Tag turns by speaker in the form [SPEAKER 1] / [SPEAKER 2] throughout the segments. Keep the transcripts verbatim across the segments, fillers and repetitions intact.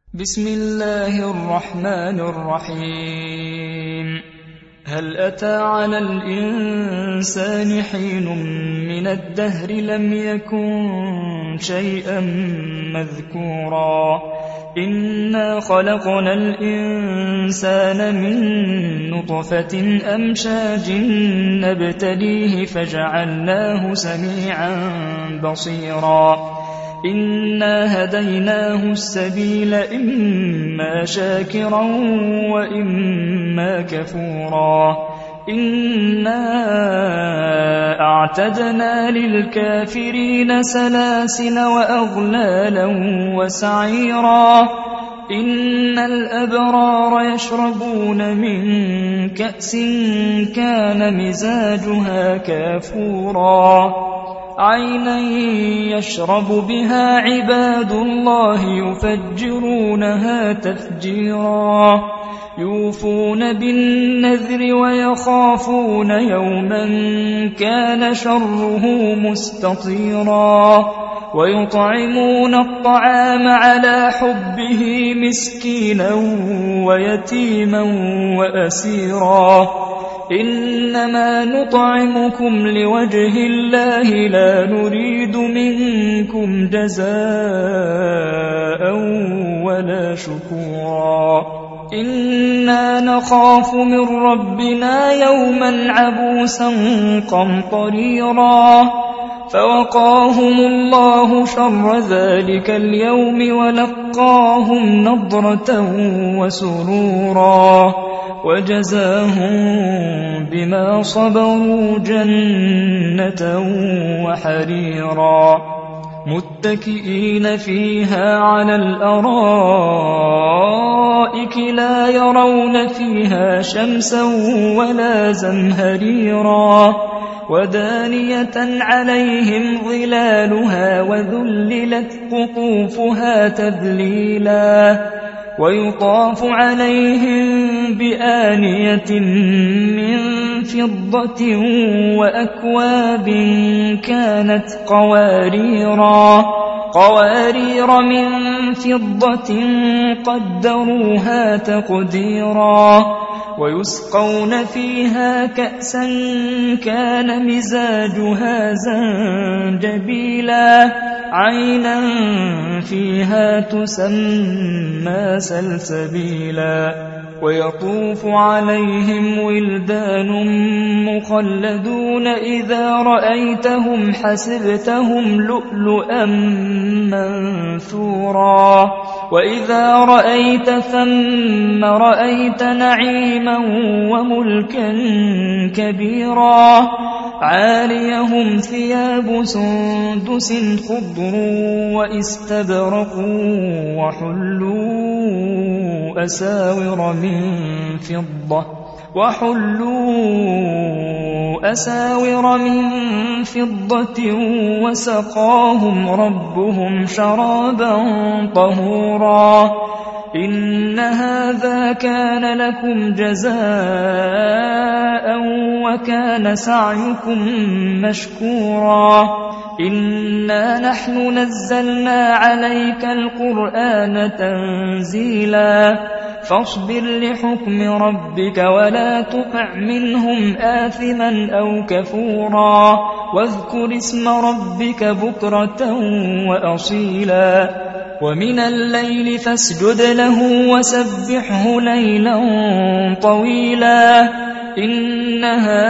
[SPEAKER 1] بسم الله الرحمن الرحيم. هل أتى على الإنسان حين من الدهر لم يكن شيئا مذكورا إنا خلقنا الإنسان من نطفة أمشاج نبتليه فجعلناه سميعا بصيرا إنا هديناه السبيل إما شاكرا وإما كفورا إنا أعتدنا للكافرين سلاسل وأغلالا وسعيرا إن الأبرار يشربون من كأس كان مزاجها كافورا عينا يشرب بها عباد الله يفجرونها تفجيرا يوفون بالنذر ويخافون يوما كان شره مستطيرا ويطعمون الطعام على حبه مسكينا ويتيما وأسيرا إنما نطعمكم لوجه الله لا نريد منكم جزاء ولا شكورا إنا نخاف من ربنا يوما عبوسا قمطريرا فوقاهم الله شر ذلك اليوم ولقاهم نضرة وسرورا وجزاهم بما صبروا جنة وحريرا متكئين فيها على الأرائك لا يرون فيها شمسا ولا زمهريرا ودانية عليهم ظلالها وذللت قطوفها تذليلا ويطاف عليهم بآنية من فضة وأكواب كانت قواريرا قوارير من فضة قدروها تقديرا ويسقون فيها كأسا كان مزاجها زنجبيلا عينا فيها تسمى سلسبيلا ويطوف عليهم ولدان مخلدون إذا رأيتهم حسبتهم لؤلؤا منثورا وإذا رأيت ثم رأيت نعيما وملكا كبيرا عاليهم ثياب سندس خضر واستبرق وحلوا أساور من فضة وحلوا أساور من فضة وسقاهم ربهم شرابا طهورا إن هذا كان لكم جزاء وكان سعيكم مشكورا إنا نحن نزلنا عليك القرآن تنزيلا فاصبر لحكم ربك ولا تطع منهم آثما أو كفورا واذكر اسم ربك بكرة وأصيلا ومن الليل فاسجد له وسبحه ليلا طويلا إن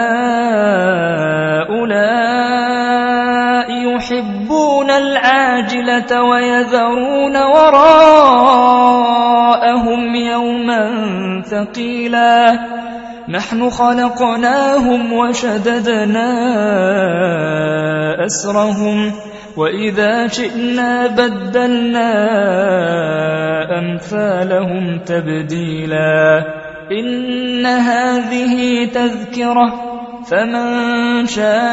[SPEAKER 1] هؤلاء يحبون العاجلة ويذرون وراءهم يوما ثقيلا نحن خلقناهم وشددنا أسرهم وإذا شئنا بدلنا أمثالهم تبديلا إن هذه تذكرة فمن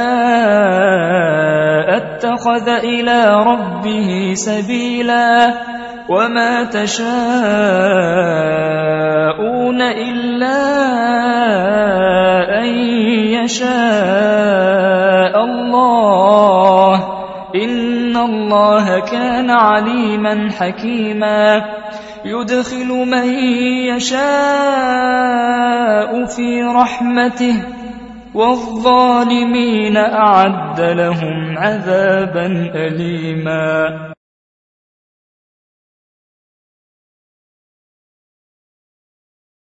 [SPEAKER 1] شاء اتخذ إلى ربه سبيلا وما تشاءون إلا أن يشاء الله إن الله كان عليما حكيما يدخل من يشاء في رحمته والظالمين أعد لهم عذابا أليما.